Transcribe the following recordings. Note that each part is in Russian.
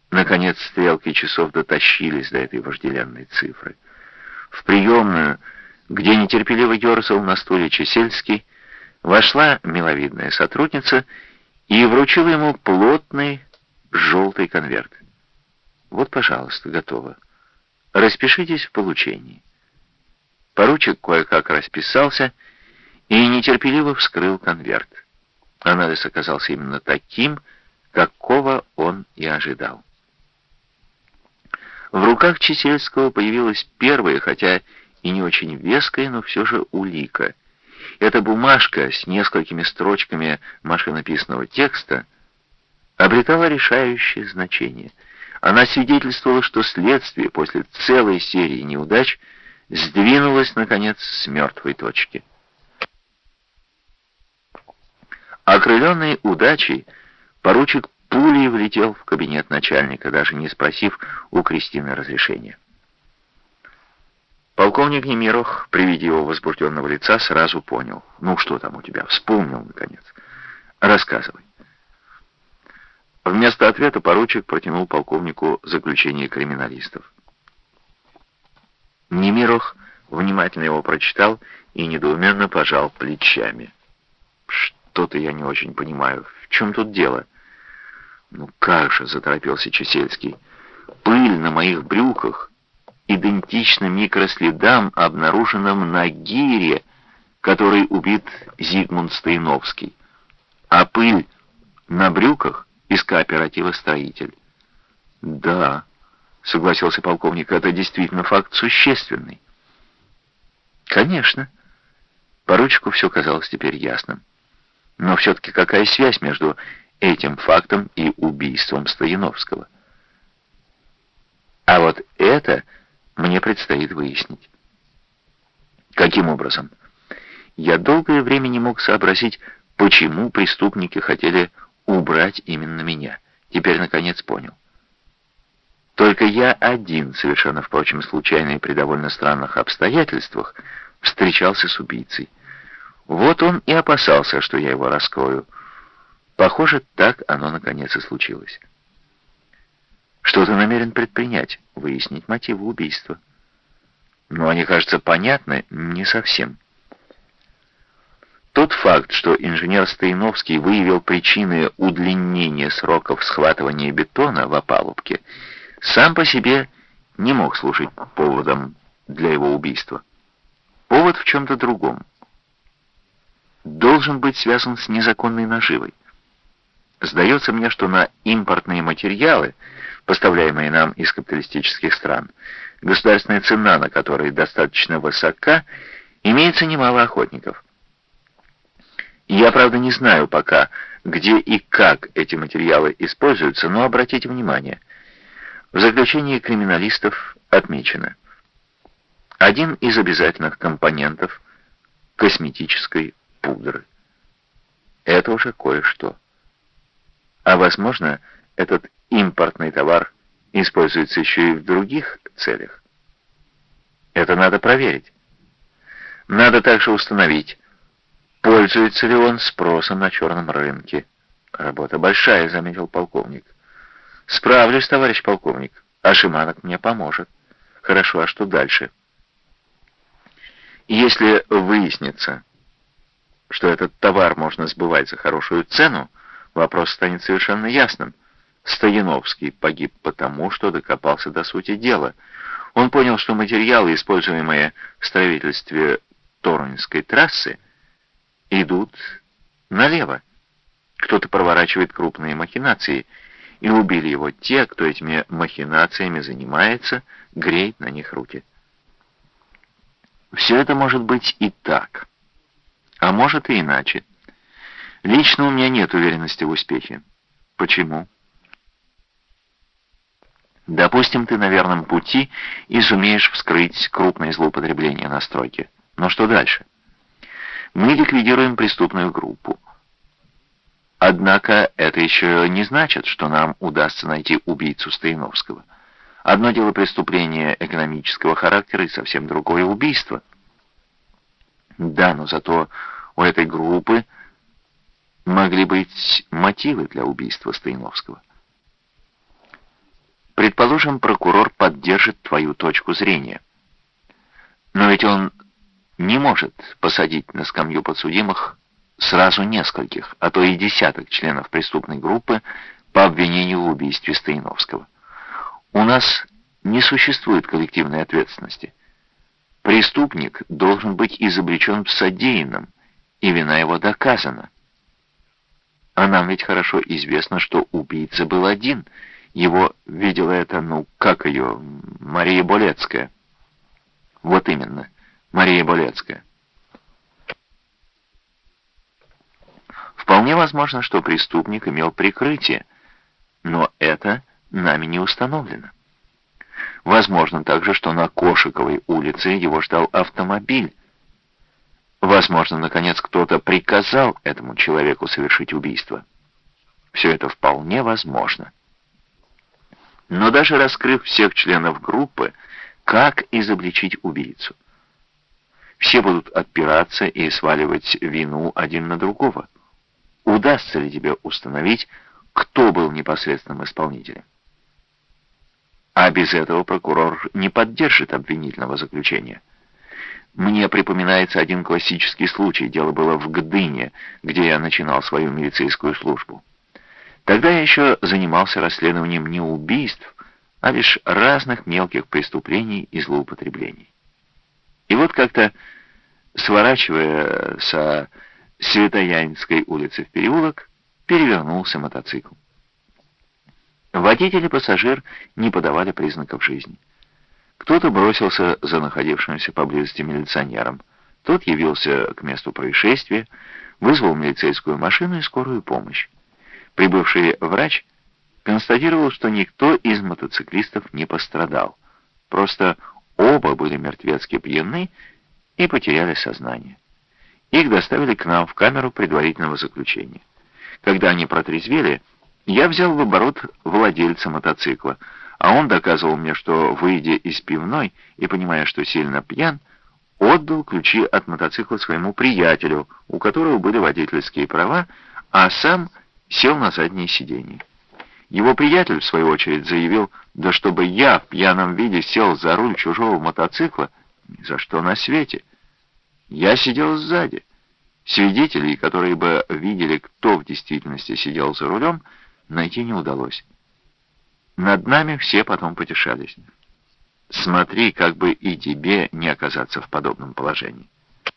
Наконец стрелки часов дотащились до этой вожделенной цифры. В приемную, где нетерпеливо ерзал на стуле Чесельский, вошла миловидная сотрудница и вручила ему плотный желтый конверт. «Вот, пожалуйста, готово. Распишитесь в получении». Поручик кое-как расписался и нетерпеливо вскрыл конверт. Анализ оказался именно таким, какого он и ожидал. В руках Чесельского появилась первая, хотя и не очень веская, но все же улика. Эта бумажка с несколькими строчками машинописного текста обретала решающее значение. Она свидетельствовала, что следствие после целой серии неудач сдвинулось, наконец, с мертвой точки. Окрыленный удачей, поручик пулей влетел в кабинет начальника, даже не спросив у Кристины разрешения. Полковник Немиров, при виде его возбужденного лица, сразу понял. «Ну, что там у тебя?» Вспомнил, наконец. «Рассказывай». Вместо ответа поручик протянул полковнику заключение криминалистов. Немиров внимательно его прочитал и недоуменно пожал плечами. «Что-то я не очень понимаю. В чем тут дело?» «Ну как же», — заторопился Чесельский, — «пыль на моих брюках идентична микроследам, обнаруженным на гире, который убит Зигмунд Стояновский, а пыль на брюках из кооператива «Строитель». «Да», — согласился полковник, — «это действительно факт существенный». «Конечно». Поручику все казалось теперь ясным. Но все-таки какая связь между этим фактом и убийством Стояновского? А вот это мне предстоит выяснить. Каким образом? Я долгое время не мог сообразить, почему преступники хотели убрать именно меня. Теперь, наконец, понял. Только я один, совершенно, впрочем, случайно и при довольно странных обстоятельствах, встречался с убийцей. Вот он и опасался, что я его раскрою. Похоже, так оно наконец и случилось. Что ты намерен предпринять? Выяснить мотивы убийства. Но они, кажется, понятны не совсем. Тот факт, что инженер Стояновский выявил причины удлинения сроков схватывания бетона в опалубке, сам по себе не мог служить поводом для его убийства. Повод в чем-то другом. Должен быть связан с незаконной наживой. Сдается мне, что на импортные материалы, поставляемые нам из капиталистических стран, государственная цена на которые достаточно высока, имеется немало охотников. Я, правда, не знаю пока, где и как эти материалы используются, но обратите внимание, в заключении криминалистов отмечено: один из обязательных компонентов косметической пудры. Это уже кое-что. А возможно, этот импортный товар используется еще и в других целях. Это надо проверить. Надо также установить, пользуется ли он спросом на черном рынке. Работа большая, заметил полковник. Справлюсь, товарищ полковник, а Шиманок мне поможет. Хорошо, а что дальше? Если выяснится, что этот товар можно сбывать за хорошую цену, вопрос станет совершенно ясным. Стояновский погиб потому, что докопался до сути дела. Он понял, что материалы, используемые в строительстве Торунской трассы, идут налево. Кто-то проворачивает крупные махинации, и убили его те, кто этими махинациями занимается, греет на них руки. Все это может быть и так, а может и иначе. Лично у меня нет уверенности в успехе. Почему? Допустим, ты на верном пути и сумеешь вскрыть крупное злоупотребление на стройке. Но что дальше? Мы ликвидируем преступную группу. Однако это еще не значит, что нам удастся найти убийцу Стояновского. Одно дело преступление экономического характера и совсем другое убийство. Да, но зато у этой группы могли быть мотивы для убийства Стояновского. Предположим, прокурор поддержит твою точку зрения. Но ведь он не может посадить на скамью подсудимых сразу нескольких, а то и десяток членов преступной группы по обвинению в убийстве Стояновского. У нас не существует коллективной ответственности. Преступник должен быть изобличен в содеянном, и вина его доказана. А нам ведь хорошо известно, что убийца был один. Его видела это, как ее, Мария Болецкая. Вот именно, Мария Болецкая. Вполне возможно, что преступник имел прикрытие, но это нами не установлено. Возможно также, что на Кошиковой улице его ждал автомобиль. Возможно, наконец, кто-то приказал этому человеку совершить убийство. Все это вполне возможно. Но даже раскрыв всех членов группы, как изобличить убийцу? Все будут отпираться и сваливать вину один на другого. Удастся ли тебе установить, кто был непосредственным исполнителем? А без этого прокурор не поддержит обвинительного заключения. Мне припоминается один классический случай. Дело было в Гдыне, где я начинал свою милицейскую службу. Тогда я еще занимался расследованием не убийств, а лишь разных мелких преступлений и злоупотреблений. И вот как-то, сворачивая со Святоянской улицы в переулок, перевернулся мотоцикл. Водитель и пассажир не подавали признаков жизни. Кто-то бросился за находившимся поблизости милиционером. Тот явился к месту происшествия, вызвал милицейскую машину и скорую помощь. Прибывший врач констатировал, что никто из мотоциклистов не пострадал. Просто оба были мертвецки пьяны и потеряли сознание. Их доставили к нам в камеру предварительного заключения. Когда они протрезвели, я взял в оборот владельца мотоцикла, а он доказывал мне, что, выйдя из пивной и понимая, что сильно пьян, отдал ключи от мотоцикла своему приятелю, у которого были водительские права, а сам сел на заднее сиденье. Его приятель, в свою очередь, заявил, да чтобы я в пьяном виде сел за руль чужого мотоцикла, ни за что на свете. Я сидел сзади. Свидетелей, которые бы видели, кто в действительности сидел за рулем, найти не удалось. Над нами все потом потешались. Смотри, как бы и тебе не оказаться в подобном положении.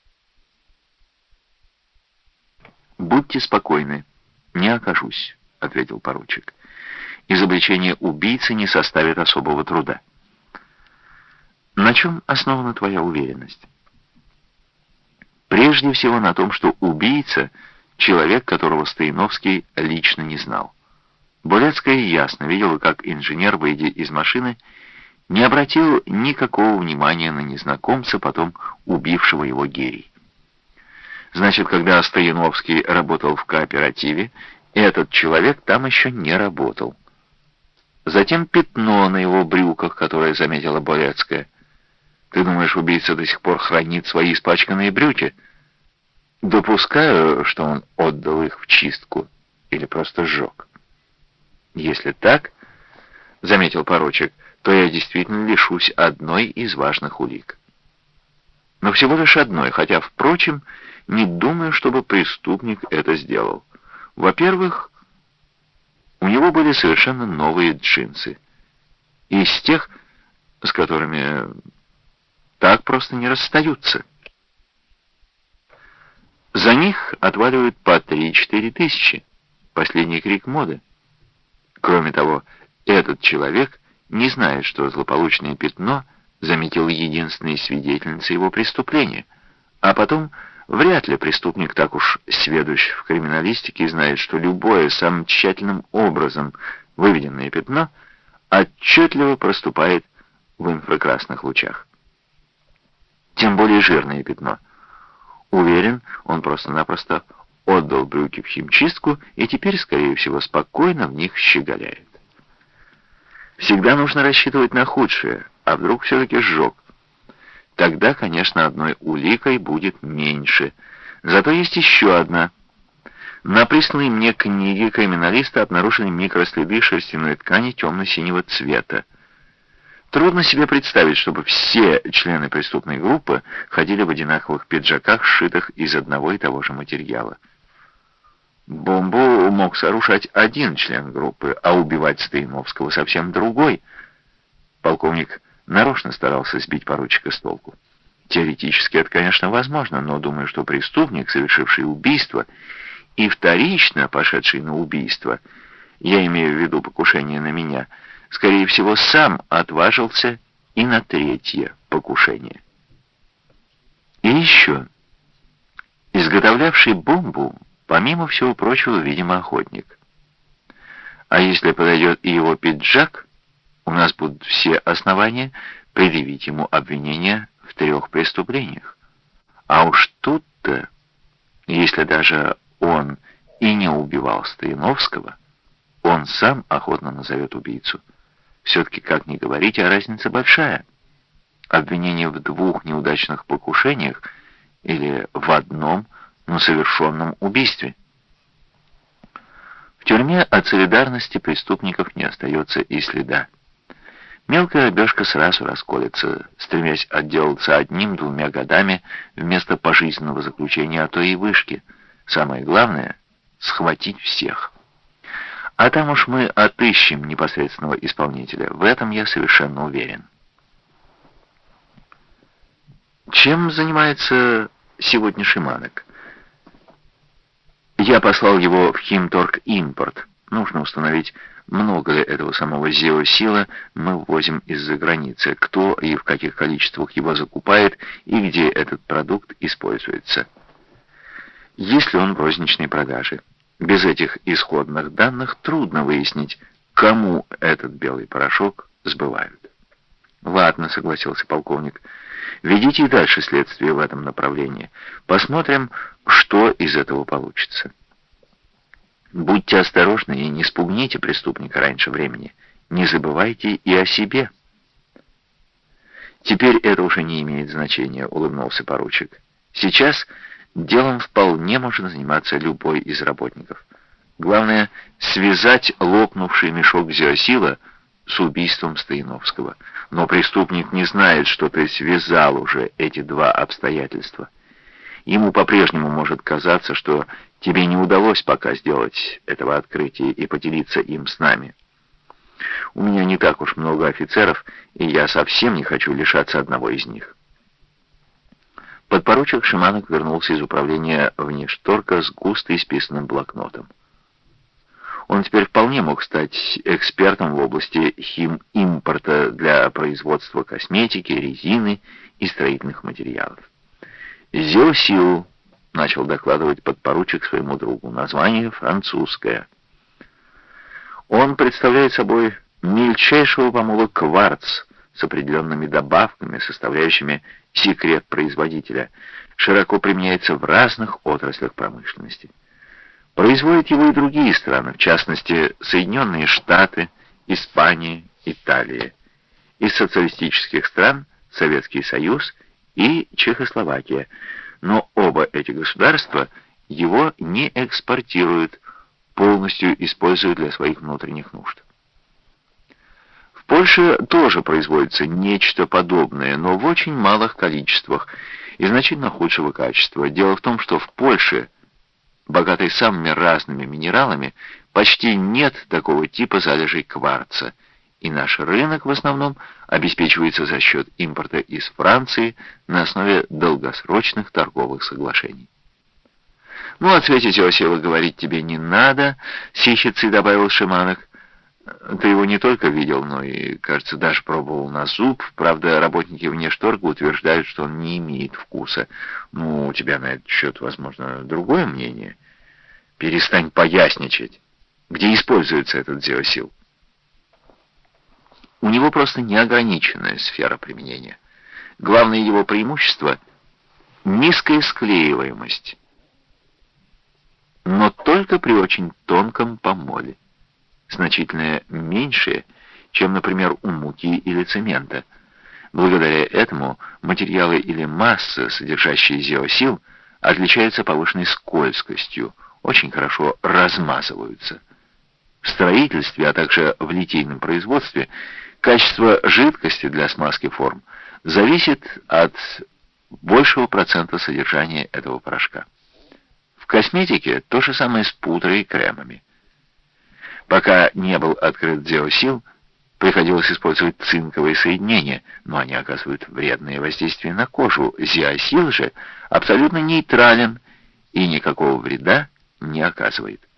«Будьте спокойны, не окажусь», — ответил поручик. «Изобличение убийцы не составит особого труда». «На чем основана твоя уверенность?» «Прежде всего на том, что убийца — человек, которого Стояновский лично не знал. Болецкая ясно видела, как инженер, выйдя из машины, не обратил никакого внимания на незнакомца, потом убившего его гений. Значит, когда Стояновский работал в кооперативе, этот человек там еще не работал. Затем пятно на его брюках, которое заметила Болецкая. Ты думаешь, убийца до сих пор хранит свои испачканные брюки? Допускаю, что он отдал их в чистку или просто сжег. Если так, — заметил поручик, — то я действительно лишусь одной из важных улик. Но всего лишь одной, хотя, впрочем, не думаю, чтобы преступник это сделал. Во-первых, у него были совершенно новые джинсы. Из тех, с которыми так просто не расстаются. За них отваливают по 3-4 тысячи. Последний крик моды. Кроме того, этот человек не знает, что злополучное пятно заметила единственная свидетельница его преступления. А потом, вряд ли преступник так уж сведущ в криминалистике и знает, что любое самым тщательным образом выведенное пятно отчетливо проступает в инфракрасных лучах. Тем более жирное пятно. Уверен, он просто-напросто отдал брюки в химчистку и теперь, скорее всего, спокойно в них щеголяет. Всегда нужно рассчитывать на худшее, а вдруг все-таки сжег. Тогда, конечно, одной уликой будет меньше. Зато есть еще одна. На присланной мне книге криминалиста обнаружены микроследы шерстяной ткани темно-синего цвета. Трудно себе представить, чтобы все члены преступной группы ходили в одинаковых пиджаках, сшитых из одного и того же материала. Бомбу мог сооружать один член группы, а убивать Стояновского совсем другой. Полковник нарочно старался сбить поручика с толку. Теоретически это, конечно, возможно, но думаю, что преступник, совершивший убийство, и вторично пошедший на убийство, я имею в виду покушение на меня, скорее всего, сам отважился и на третье покушение. И еще, изготовлявший бомбу, помимо всего прочего, видимо, охотник. А если подойдет и его пиджак, у нас будут все основания предъявить ему обвинение в 3 преступлениях. А уж тут-то, если даже он и не убивал Стояновского, он сам охотно назовет убийцу. Все-таки, как ни говорить, а разница большая. Обвинение в 2 неудачных покушениях или в 1, но совершенном убийстве. В тюрьме от солидарности преступников не остается и следа. Мелкая рыбешка сразу расколется, стремясь отделаться 1-2 годами вместо пожизненного заключения, а то и вышки. Самое главное — схватить всех. А там уж мы отыщем непосредственного исполнителя. В этом я совершенно уверен. Чем занимается сегодня Шиманок? Я послал его в Химторг-Импорт. Нужно установить, много ли этого самого зеосила мы ввозим из-за границы, кто и в каких количествах его закупает и где этот продукт используется. Есть ли он в розничной продаже? Без этих исходных данных трудно выяснить, кому этот белый порошок сбывают. «Ладно», — согласился полковник, — «ведите и дальше следствие в этом направлении. Посмотрим, что из этого получится. Будьте осторожны и не спугните преступника раньше времени. Не забывайте и о себе». «Теперь это уже не имеет значения», — улыбнулся поручик. «Сейчас делом вполне может заниматься любой из работников. Главное — связать лопнувший мешок зеосила с убийством Стояновского. Но преступник не знает, что ты связал уже эти 2 обстоятельства. Ему по-прежнему может казаться, что тебе не удалось пока сделать этого открытия и поделиться им с нами. У меня не так уж много офицеров, и я совсем не хочу лишаться одного из них». Подпоручик Шиманок вернулся из управления внешторга с густо исписанным блокнотом. Он теперь вполне мог стать экспертом в области химимпорта для производства косметики, резины и строительных материалов. «Зеосил», — начал докладывать подпоручик своему другу, — название французское. Он представляет собой мельчайшего помола кварц с определенными добавками, составляющими секрет производителя, широко применяется в разных отраслях промышленности. Производят его и другие страны, в частности, Соединенные Штаты, Испания, Италия. Из социалистических стран Советский Союз и Чехословакия. Но оба эти государства его не экспортируют, полностью используют для своих внутренних нужд. В Польше тоже производится нечто подобное, но в очень малых количествах и значительно худшего качества. Дело в том, что в Польше, богатой самыми разными минералами, почти нет такого типа залежей кварца, и наш рынок в основном обеспечивается за счет импорта из Франции на основе долгосрочных торговых соглашений. «Ну, о цвете зеосила говорить тебе не надо», — с ехицей добавил Шиманок. «Ты его не только видел, но и, кажется, даже пробовал на зуб. Правда, работники внешторга утверждают, что он не имеет вкуса. Ну, у тебя на этот счет, возможно, другое мнение. Перестань поясничать. Где используется этот зеосил?» У него просто неограниченная сфера применения. Главное его преимущество — низкая склеиваемость, но только при очень тонком помоле, значительно меньшее, чем, например, у муки или цемента. Благодаря этому материалы или масса, содержащие зеосил, отличаются повышенной скользкостью, очень хорошо размазываются. В строительстве, а также в литейном производстве качество жидкости для смазки форм зависит от большего процента содержания этого порошка. В косметике то же самое с пудрой и кремами. Пока не был открыт Дзеосил, приходилось использовать цинковые соединения, но они оказывают вредное воздействие на кожу. Зиосил же абсолютно нейтрален и никакого вреда не оказывает.